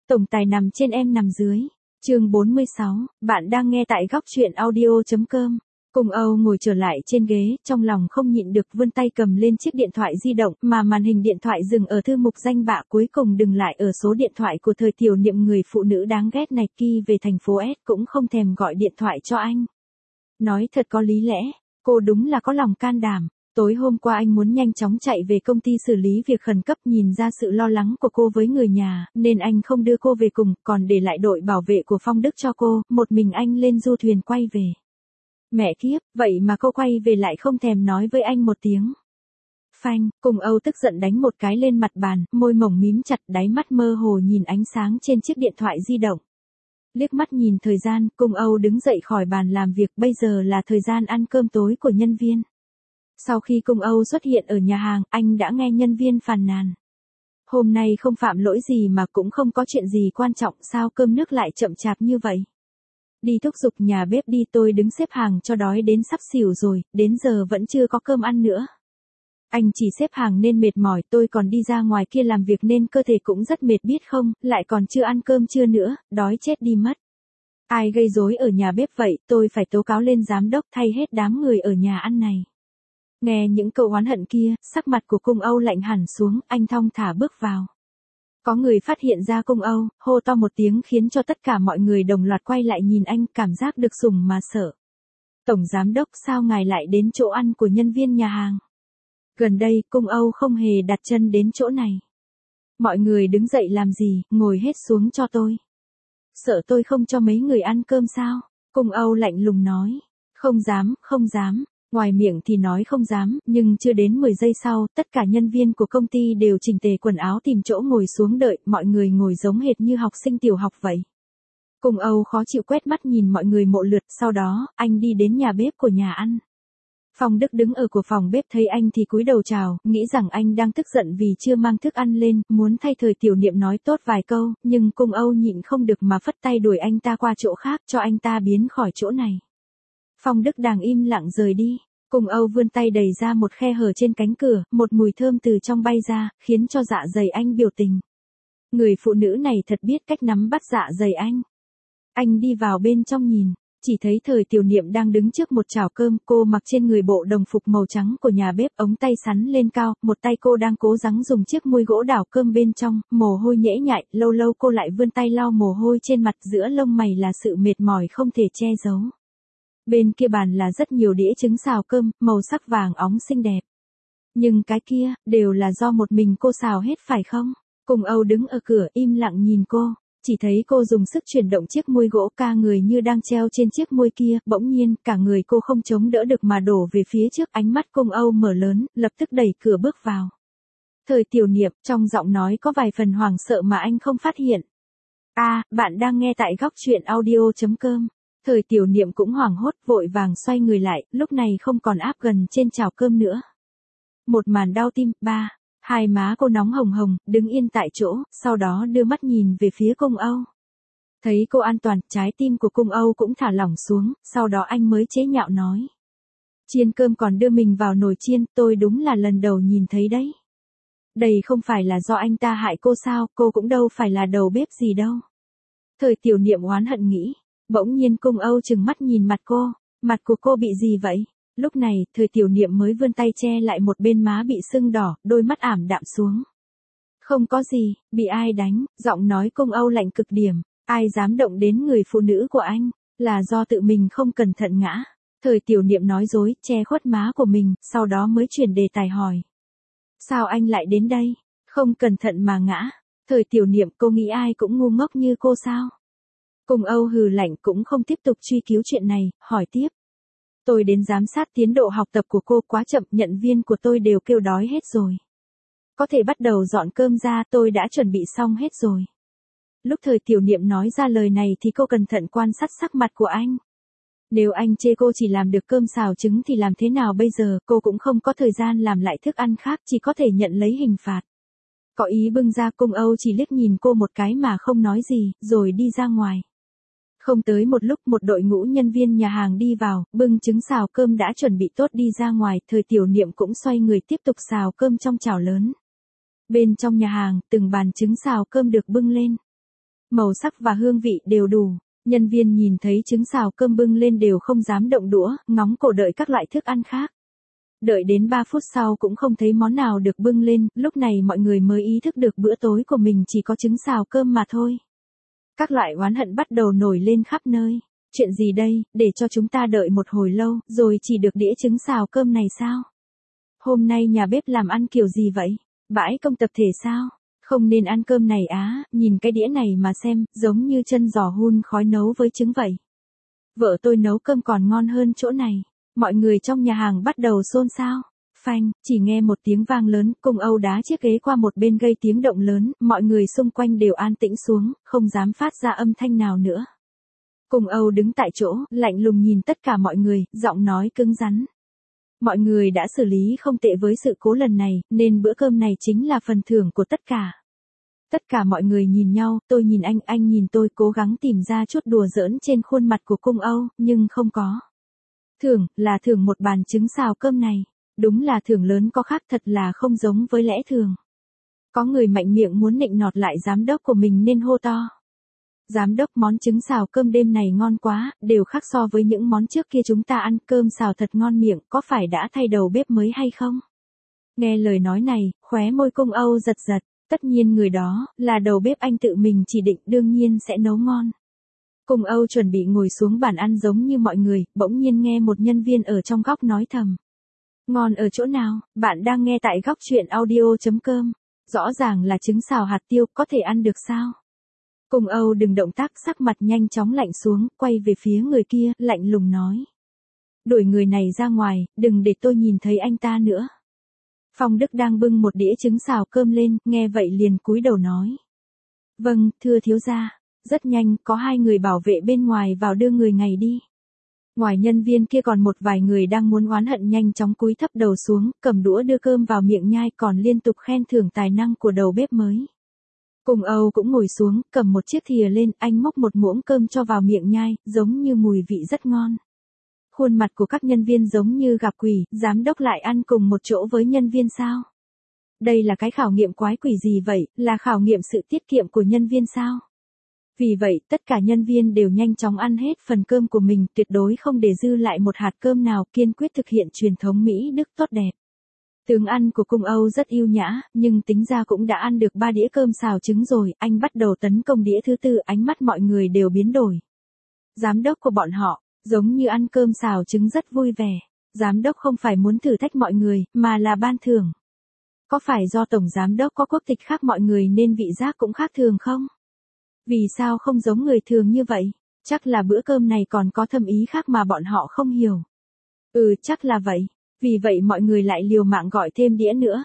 Tổng tài nằm trên em nằm dưới. Chương 46, bạn đang nghe tại góc truyện audio.com. Cung Âu ngồi trở lại trên ghế, trong lòng không nhịn được vươn tay cầm lên chiếc điện thoại di động mà màn hình điện thoại dừng ở thư mục danh bạ cuối cùng dừng lại ở số điện thoại của Thời Tiểu Niệm, người phụ nữ đáng ghét này. Khi về thành phố S cũng không thèm gọi điện thoại cho anh. Nói thật có lý lẽ, cô đúng là có lòng can đảm. Tối hôm qua anh muốn nhanh chóng chạy về công ty xử lý việc khẩn cấp, nhìn ra sự lo lắng của cô với người nhà, nên anh không đưa cô về cùng, còn để lại đội bảo vệ của Phong Đức cho cô, một mình anh lên du thuyền quay về. Mẹ kiếp, vậy mà cô quay về lại không thèm nói với anh một tiếng. Phanh, Cung Âu tức giận đánh một cái lên mặt bàn, môi mỏng mím chặt, đáy mắt mơ hồ nhìn ánh sáng trên chiếc điện thoại di động. Liếc mắt nhìn thời gian, Cung Âu đứng dậy khỏi bàn làm việc, bây giờ là thời gian ăn cơm tối của nhân viên. Sau khi Cung Âu xuất hiện ở nhà hàng, anh đã nghe nhân viên phàn nàn. Hôm nay không phạm lỗi gì mà cũng không có chuyện gì quan trọng, sao cơm nước lại chậm chạp như vậy? Đi thúc giục nhà bếp đi, tôi đứng xếp hàng cho đói đến sắp xỉu rồi, đến giờ vẫn chưa có cơm ăn nữa. Anh chỉ xếp hàng nên mệt mỏi, tôi còn đi ra ngoài kia làm việc nên cơ thể cũng rất mệt biết không, lại còn chưa ăn cơm trưa nữa, đói chết đi mất. Ai gây rối ở nhà bếp vậy, tôi phải tố cáo lên giám đốc thay hết đám người ở nhà ăn này. Nghe những câu oán hận kia, sắc mặt của Cung Âu lạnh hẳn xuống, anh thong thả bước vào. Có người phát hiện ra Cung Âu, hô to một tiếng khiến cho tất cả mọi người đồng loạt quay lại nhìn anh, cảm giác được sủng mà sợ. Tổng giám đốc, sao ngài lại đến chỗ ăn của nhân viên nhà hàng? Gần đây, Cung Âu không hề đặt chân đến chỗ này. Mọi người đứng dậy làm gì, ngồi hết xuống cho tôi. Sợ tôi không cho mấy người ăn cơm sao? Cung Âu lạnh lùng nói. Không dám, không dám. Ngoài miệng thì nói không dám, nhưng chưa đến 10 giây sau, tất cả nhân viên của công ty đều chỉnh tề quần áo tìm chỗ ngồi xuống đợi, mọi người ngồi giống hệt như học sinh tiểu học vậy. Cung Âu khó chịu quét mắt nhìn mọi người một lượt, sau đó, anh đi đến nhà bếp của nhà ăn. Phong Đức đứng ở của phòng bếp thấy anh thì cúi đầu chào, nghĩ rằng anh đang tức giận vì chưa mang thức ăn lên, muốn thay Thời Tiểu Niệm nói tốt vài câu, nhưng Cung Âu nhịn không được mà phất tay đuổi anh ta qua chỗ khác, cho anh ta biến khỏi chỗ này. Phong Đức đang im lặng rời đi, Cung Âu vươn tay đẩy ra một khe hở trên cánh cửa, một mùi thơm từ trong bay ra, khiến cho dạ dày anh biểu tình. Người phụ nữ này thật biết cách nắm bắt dạ dày anh. Anh đi vào bên trong nhìn, chỉ thấy Thời Tiểu Niệm đang đứng trước một chảo cơm, cô mặc trên người bộ đồng phục màu trắng của nhà bếp, ống tay xắn lên cao, một tay cô đang cố gắng dùng chiếc muôi gỗ đảo cơm bên trong, mồ hôi nhễ nhại, lâu lâu cô lại vươn tay lau mồ hôi trên mặt, giữa lông mày là sự mệt mỏi không thể che giấu. Bên kia bàn là rất nhiều đĩa trứng xào cơm, màu sắc vàng óng xinh đẹp. Nhưng cái kia, đều là do một mình cô xào hết phải không? Cung Âu đứng ở cửa im lặng nhìn cô, chỉ thấy cô dùng sức chuyển động chiếc muôi gỗ, ca người như đang treo trên chiếc muôi kia, bỗng nhiên, cả người cô không chống đỡ được mà đổ về phía trước, ánh mắt Cung Âu mở lớn, lập tức đẩy cửa bước vào. Thời Tiểu Niệm, trong giọng nói có vài phần hoảng sợ mà anh không phát hiện. Bạn đang nghe tại góc truyện audio.com. Thời Tiểu Niệm cũng hoảng hốt, vội vàng xoay người lại, lúc này không còn áp gần trên chảo cơm nữa. Một màn đau tim, hai má cô nóng hồng hồng, đứng yên tại chỗ, sau đó đưa mắt nhìn về phía Cung Âu. Thấy cô an toàn, trái tim của Cung Âu cũng thả lỏng xuống, sau đó anh mới chế nhạo nói. Chiên cơm còn đưa mình vào nồi chiên, tôi đúng là lần đầu nhìn thấy đấy. Đây không phải là do anh ta hại cô sao, cô cũng đâu phải là đầu bếp gì đâu. Thời Tiểu Niệm oán hận nghĩ. Bỗng nhiên Cung Âu trừng mắt nhìn mặt cô, mặt của cô bị gì vậy? Lúc này, Thời Tiểu Niệm mới vươn tay che lại một bên má bị sưng đỏ, đôi mắt ảm đạm xuống. Không có gì, bị ai đánh, giọng nói Cung Âu lạnh cực điểm, ai dám động đến người phụ nữ của anh, là do tự mình không cẩn thận ngã. Thời Tiểu Niệm nói dối, che khuất má của mình, sau đó mới chuyển đề tài hỏi. Sao anh lại đến đây? Không cẩn thận mà ngã. Thời Tiểu Niệm, cô nghĩ ai cũng ngu ngốc như cô sao? Cung Âu hừ lạnh cũng không tiếp tục truy cứu chuyện này, hỏi tiếp. Tôi đến giám sát tiến độ học tập của cô quá chậm, nhận viên của tôi đều kêu đói hết rồi. Có thể bắt đầu dọn cơm ra, tôi đã chuẩn bị xong hết rồi. Lúc Thời Tiểu Niệm nói ra lời này thì cô cẩn thận quan sát sắc mặt của anh. Nếu anh chê cô chỉ làm được cơm xào trứng thì làm thế nào bây giờ, cô cũng không có thời gian làm lại thức ăn khác, chỉ có thể nhận lấy hình phạt. Có ý bưng ra, Cung Âu chỉ liếc nhìn cô một cái mà không nói gì, rồi đi ra ngoài. Không tới một lúc, một đội ngũ nhân viên nhà hàng đi vào, bưng trứng xào cơm đã chuẩn bị tốt đi ra ngoài, Thời Tiểu Niệm cũng xoay người tiếp tục xào cơm trong chảo lớn. Bên trong nhà hàng, từng bàn trứng xào cơm được bưng lên. Màu sắc và hương vị đều đủ. Nhân viên nhìn thấy trứng xào cơm bưng lên đều không dám động đũa, ngóng cổ đợi các loại thức ăn khác. Đợi đến 3 phút sau cũng không thấy món nào được bưng lên, lúc này mọi người mới ý thức được bữa tối của mình chỉ có trứng xào cơm mà thôi. Các loại oán hận bắt đầu nổi lên khắp nơi. Chuyện gì đây, để cho chúng ta đợi một hồi lâu, rồi chỉ được đĩa trứng xào cơm này sao? Hôm nay nhà bếp làm ăn kiểu gì vậy? Bãi công tập thể sao? Không nên ăn cơm này á, nhìn cái đĩa này mà xem, giống như chân giò hun khói nấu với trứng vậy. Vợ tôi nấu cơm còn ngon hơn chỗ này. Mọi người trong nhà hàng bắt đầu xôn xao. Phanh, chỉ nghe một tiếng vang lớn, Cung Âu đá chiếc ghế qua một bên gây tiếng động lớn, mọi người xung quanh đều an tĩnh xuống, không dám phát ra âm thanh nào nữa. Cung Âu đứng tại chỗ, lạnh lùng nhìn tất cả mọi người, giọng nói cứng rắn. Mọi người đã xử lý không tệ với sự cố lần này, nên bữa cơm này chính là phần thưởng của tất cả. Tất cả mọi người nhìn nhau, tôi nhìn anh nhìn tôi, cố gắng tìm ra chút đùa giỡn trên khuôn mặt của Cung Âu, nhưng không có. Thưởng, là thưởng một bàn trứng xào cơm này. Đúng là thưởng lớn có khác, thật là không giống với lẽ thường. Có người mạnh miệng muốn nịnh nọt lại giám đốc của mình nên hô to. Giám đốc, món trứng xào cơm đêm này ngon quá, đều khác so với những món trước kia chúng ta ăn, cơm xào thật ngon miệng, có phải đã thay đầu bếp mới hay không? Nghe lời nói này, khóe môi Cung Âu giật giật, tất nhiên người đó, là đầu bếp anh tự mình chỉ định, đương nhiên sẽ nấu ngon. Cung Âu chuẩn bị ngồi xuống bàn ăn giống như mọi người, bỗng nhiên nghe một nhân viên ở trong góc nói thầm. Ngon ở chỗ nào? Bạn đang nghe tại góc chuyện audio.com. Rõ ràng là trứng xào hạt tiêu, có thể ăn được sao? Cung Âu đừng động tác, sắc mặt nhanh chóng lạnh xuống, quay về phía người kia, lạnh lùng nói. Đuổi người này ra ngoài, đừng để tôi nhìn thấy anh ta nữa. Phong Đức đang bưng một đĩa trứng xào cơm lên, nghe vậy liền cúi đầu nói. Vâng, thưa thiếu gia. Rất nhanh, có 2 người bảo vệ bên ngoài vào đưa người này đi. Ngoài nhân viên kia còn một vài người đang muốn oán hận nhanh chóng cúi thấp đầu xuống, cầm đũa đưa cơm vào miệng nhai, còn liên tục khen thưởng tài năng của đầu bếp mới. Cung Âu cũng ngồi xuống, cầm một chiếc thìa lên, anh múc một muỗng cơm cho vào miệng nhai, giống như mùi vị rất ngon. Khuôn mặt của các nhân viên giống như gặp quỷ, giám đốc lại ăn cùng một chỗ với nhân viên sao? Đây là cái khảo nghiệm quái quỷ gì vậy, là khảo nghiệm sự tiết kiệm của nhân viên sao? Vì vậy, tất cả nhân viên đều nhanh chóng ăn hết phần cơm của mình, tuyệt đối không để dư lại một hạt cơm nào, kiên quyết thực hiện truyền thống Mỹ Đức tốt đẹp. Tướng ăn của Cung Âu rất yêu nhã, nhưng tính ra cũng đã ăn được 3 đĩa cơm xào trứng rồi, anh bắt đầu tấn công đĩa thứ 4, ánh mắt mọi người đều biến đổi. Giám đốc của bọn họ, giống như ăn cơm xào trứng rất vui vẻ. Giám đốc không phải muốn thử thách mọi người, mà là ban thưởng. Có phải do tổng giám đốc có quốc tịch khác mọi người nên vị giác cũng khác thường không? Vì sao không giống người thường như vậy? Chắc là bữa cơm này còn có thâm ý khác mà bọn họ không hiểu. Chắc là vậy. Vì vậy mọi người lại liều mạng gọi thêm đĩa nữa.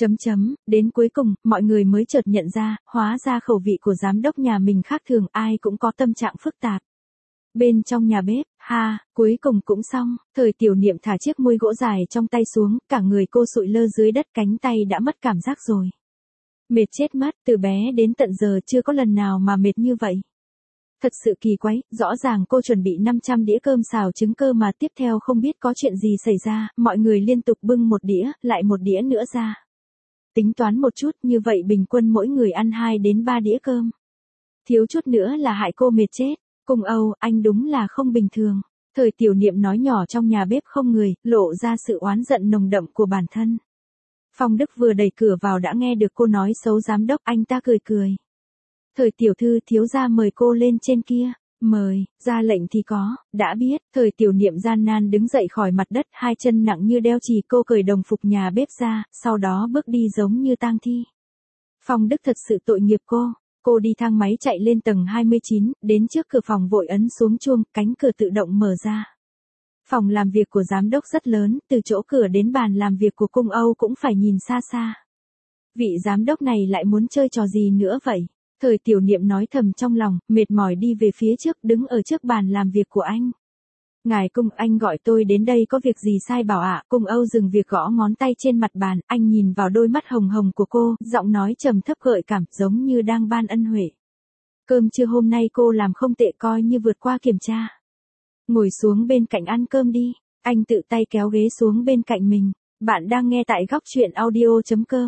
Đến cuối cùng, mọi người mới chợt nhận ra, hóa ra khẩu vị của giám đốc nhà mình khác thường, ai cũng có tâm trạng phức tạp. Bên trong nhà bếp, cuối cùng cũng xong, Thời Tiểu Niệm thả chiếc muôi gỗ dài trong tay xuống, cả người cô sụi lơ dưới đất, cánh tay đã mất cảm giác rồi. Mệt chết mất, từ bé đến tận giờ chưa có lần nào mà mệt như vậy. Thật sự kỳ quái, rõ ràng cô chuẩn bị 500 đĩa cơm xào trứng cơ mà tiếp theo không biết có chuyện gì xảy ra, mọi người liên tục bưng một đĩa, lại một đĩa nữa ra. Tính toán một chút, như vậy bình quân mỗi người ăn 2 đến 3 đĩa cơm. Thiếu chút nữa là hại cô mệt chết. Cung Âu, anh đúng là không bình thường. Thời Tiểu Niệm nói nhỏ trong nhà bếp không người, lộ ra sự oán giận nồng đậm của bản thân. Phong Đức vừa đẩy cửa vào đã nghe được cô nói xấu giám đốc, anh ta cười cười. Thời tiểu thư, thiếu gia mời cô lên trên kia. Mời, ra lệnh thì có, đã biết. Thời Tiểu Niệm gian nan đứng dậy khỏi mặt đất, 2 chân nặng như đeo chì, cô cởi đồng phục nhà bếp ra, sau đó bước đi giống như tang thi. Phong Đức thật sự tội nghiệp cô. Cô đi thang máy chạy lên tầng 29, đến trước cửa phòng vội ấn xuống chuông, cánh cửa tự động mở ra. Phòng làm việc của giám đốc rất lớn, từ chỗ cửa đến bàn làm việc của Cung Âu cũng phải nhìn xa xa. Vị giám đốc này lại muốn chơi trò gì nữa vậy? Thời Tiểu Niệm nói thầm trong lòng, mệt mỏi đi về phía trước, đứng ở trước bàn làm việc của anh. Ngài Cung, anh gọi tôi đến đây có việc gì sai bảo ạ? Cung Âu dừng việc gõ ngón tay trên mặt bàn, anh nhìn vào đôi mắt hồng hồng của cô, giọng nói trầm thấp gợi cảm, giống như đang ban ân huệ. Cơm trưa hôm nay cô làm không tệ, coi như vượt qua kiểm tra. Ngồi xuống bên cạnh ăn cơm đi. Anh tự tay kéo ghế xuống bên cạnh mình. Bạn đang nghe tại góc chuyện audio.com.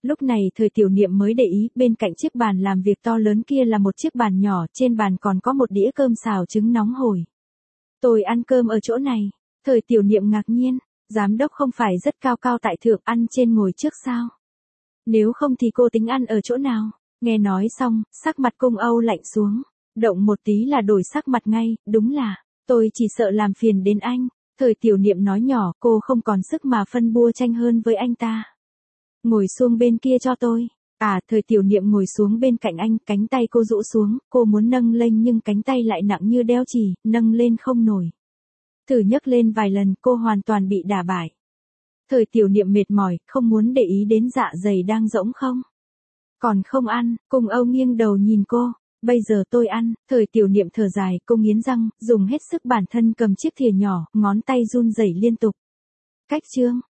Lúc này thời tiểu niệm mới để ý, bên cạnh chiếc bàn làm việc to lớn kia là một chiếc bàn nhỏ, trên bàn còn có một đĩa cơm xào trứng nóng hổi. Tôi ăn cơm ở chỗ này. Thời tiểu niệm ngạc nhiên, giám đốc không phải rất cao cao tại thượng ăn trên ngồi trước sao? Nếu không thì cô tính ăn ở chỗ nào? Nghe nói xong, sắc mặt Cung Âu lạnh xuống. Động một tí là đổi sắc mặt ngay, đúng là, tôi chỉ sợ làm phiền đến anh. Thời tiểu niệm nói nhỏ, cô không còn sức mà phân bua tranh hơn với anh ta. Ngồi xuống bên kia cho tôi. Thời tiểu niệm ngồi xuống bên cạnh anh, cánh tay cô rũ xuống, cô muốn nâng lên nhưng cánh tay lại nặng như đeo chì, nâng lên không nổi. Thử nhấc lên vài lần, cô hoàn toàn bị đả bại. Thời tiểu niệm mệt mỏi, không muốn để ý đến dạ dày đang rỗng không. Còn không ăn, Cung Âu nghiêng đầu nhìn cô. Bây giờ tôi ăn. Thời tiểu niệm thở dài, cô nghiến răng, dùng hết sức bản thân cầm chiếc thìa nhỏ, ngón tay run rẩy liên tục. Cách chương.